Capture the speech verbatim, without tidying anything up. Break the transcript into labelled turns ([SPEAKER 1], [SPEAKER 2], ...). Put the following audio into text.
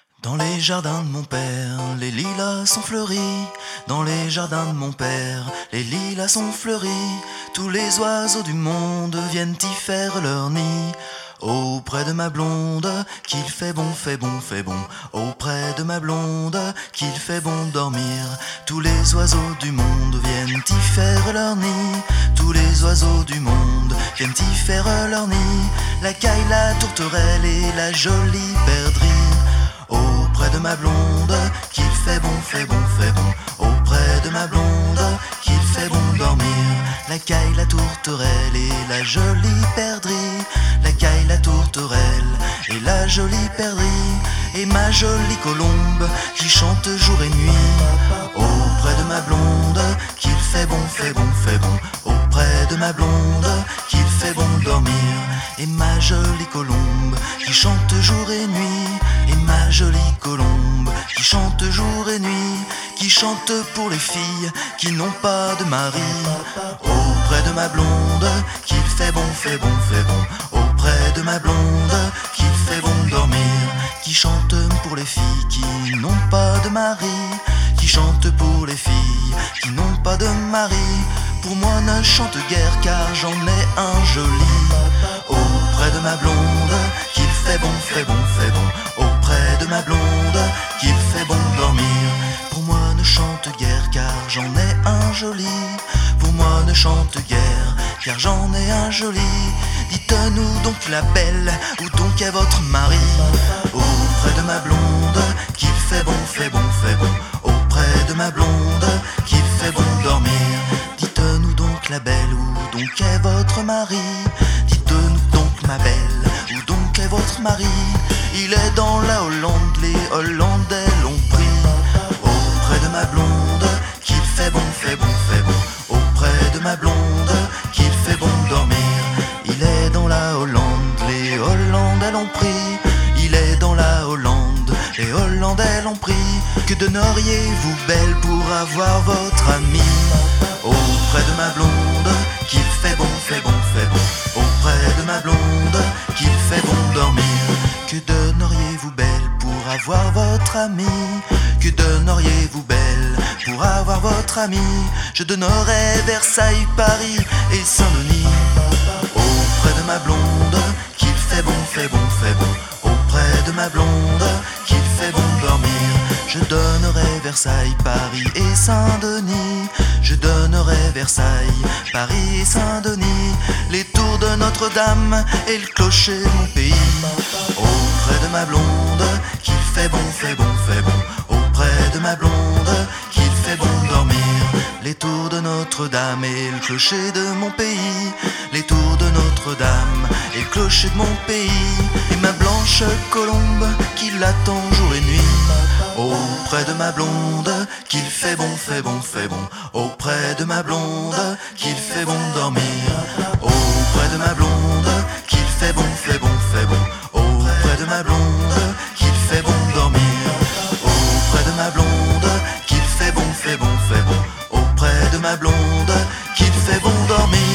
[SPEAKER 1] Dans les jardins de mon père, les lilas sont fleuris. Dans les jardins de mon père, les lilas sont fleuris. Tous les oiseaux du monde viennent y faire leur nid. Auprès de ma blonde, qu'il fait bon, fait bon, fait bon. Auprès de ma blonde, qu'il fait bon dormir. Tous les oiseaux du monde viennent y faire leur nid. Tous les oiseaux du monde viennent y faire leur nid. La caille, la tourterelle et la jolie perdrix. Auprès de ma blonde, qu'il fait bon, fait bon, fait bon. Auprès de ma blonde, qu'il fait bon dormir. La caille, la tourterelle et la jolie perdrix. La caille, la tourterelle et la jolie perdrix. Et ma jolie colombe qui chante jour et nuit. Auprès de ma blonde, qu'il fait bon, fait bon, fait bon. Auprès de ma blonde, qu'il fait bon dormir. Et ma jolie colombe qui chante jour et nuit. Et ma jolie colombe qui chante jour et nuit. Qui chante pour les filles qui n'ont pas de mari. Auprès de ma blonde, qu'il fait bon, fait bon, fait bon. Auprès de ma blonde, qu'il fait bon dormir. Qui chante pour les filles qui n'ont pas de mari. Qui chante pour les filles qui n'ont pas de mari. Pour moi ne chante guère car j'en ai un joli. Auprès de ma blonde, qu'il fait bon, fait bon, fait bon. Auprès de ma blonde, qu'il fait bon dormir. Pour moi ne chante guère car j'en ai un joli. Pour moi ne chante guère car j'en ai un joli. Dites-nous donc la belle, où donc est votre mari? Auprès de ma blonde, qu'il fait bon, fait bon, fait bon. Auprès de ma blonde, qu'il fait bon dormir. Dites-nous donc la belle, où donc est votre mari? Dites-nous donc ma belle, où donc est votre mari? Il est dans la Hollande, les Hollandais l'ont pris. Auprès de ma blonde, qu'il fait bon, fait bon, fait bon. Auprès de ma blonde, qu'il fait bon dormir. Il est dans la Hollande, les Hollandais l'ont pris. Il est dans la Hollande, les Hollandais l'ont pris. Que donneriez-vous belle pour avoir votre ami? Auprès de ma blonde, qu'il fait bon, fait bon, fait bon. Auprès de ma blonde, qu'il fait bon dormir. Que donneriez-vous belle pour avoir votre ami? Que donneriez-vous belle pour avoir votre ami? Je donnerais Versailles, Paris et Saint-Denis. Auprès de ma blonde, qu'il fait bon, fait bon, fait bon. Auprès de ma blonde, qu'il fait bon dormir. Je donnerai Versailles, Paris et Saint-Denis. Je donnerai Versailles, Paris et Saint-Denis. Les tours de Notre-Dame et le clocher de mon pays. Auprès de ma blonde, qu'il fait bon, fait bon, fait bon. Auprès de ma blonde, qu'il fait bon dormir. Les tours de Notre-Dame et le clocher de mon pays. Les tours de Notre-Dame et le clocher de mon pays. Et ma blanche colombe qui l'attend jour et nuit. Auprès de ma blonde, qu'il fait bon, fait bon, fait bon. Auprès de ma blonde, qu'il fait bon dormir. Auprès de ma blonde, qu'il fait bon, fait bon, fait bon. Auprès de ma blonde, qu'il fait bon dormir. Auprès de ma blonde, qu'il fait bon, fait bon, fait bon. Auprès de ma blonde, qu'il fait bon dormir.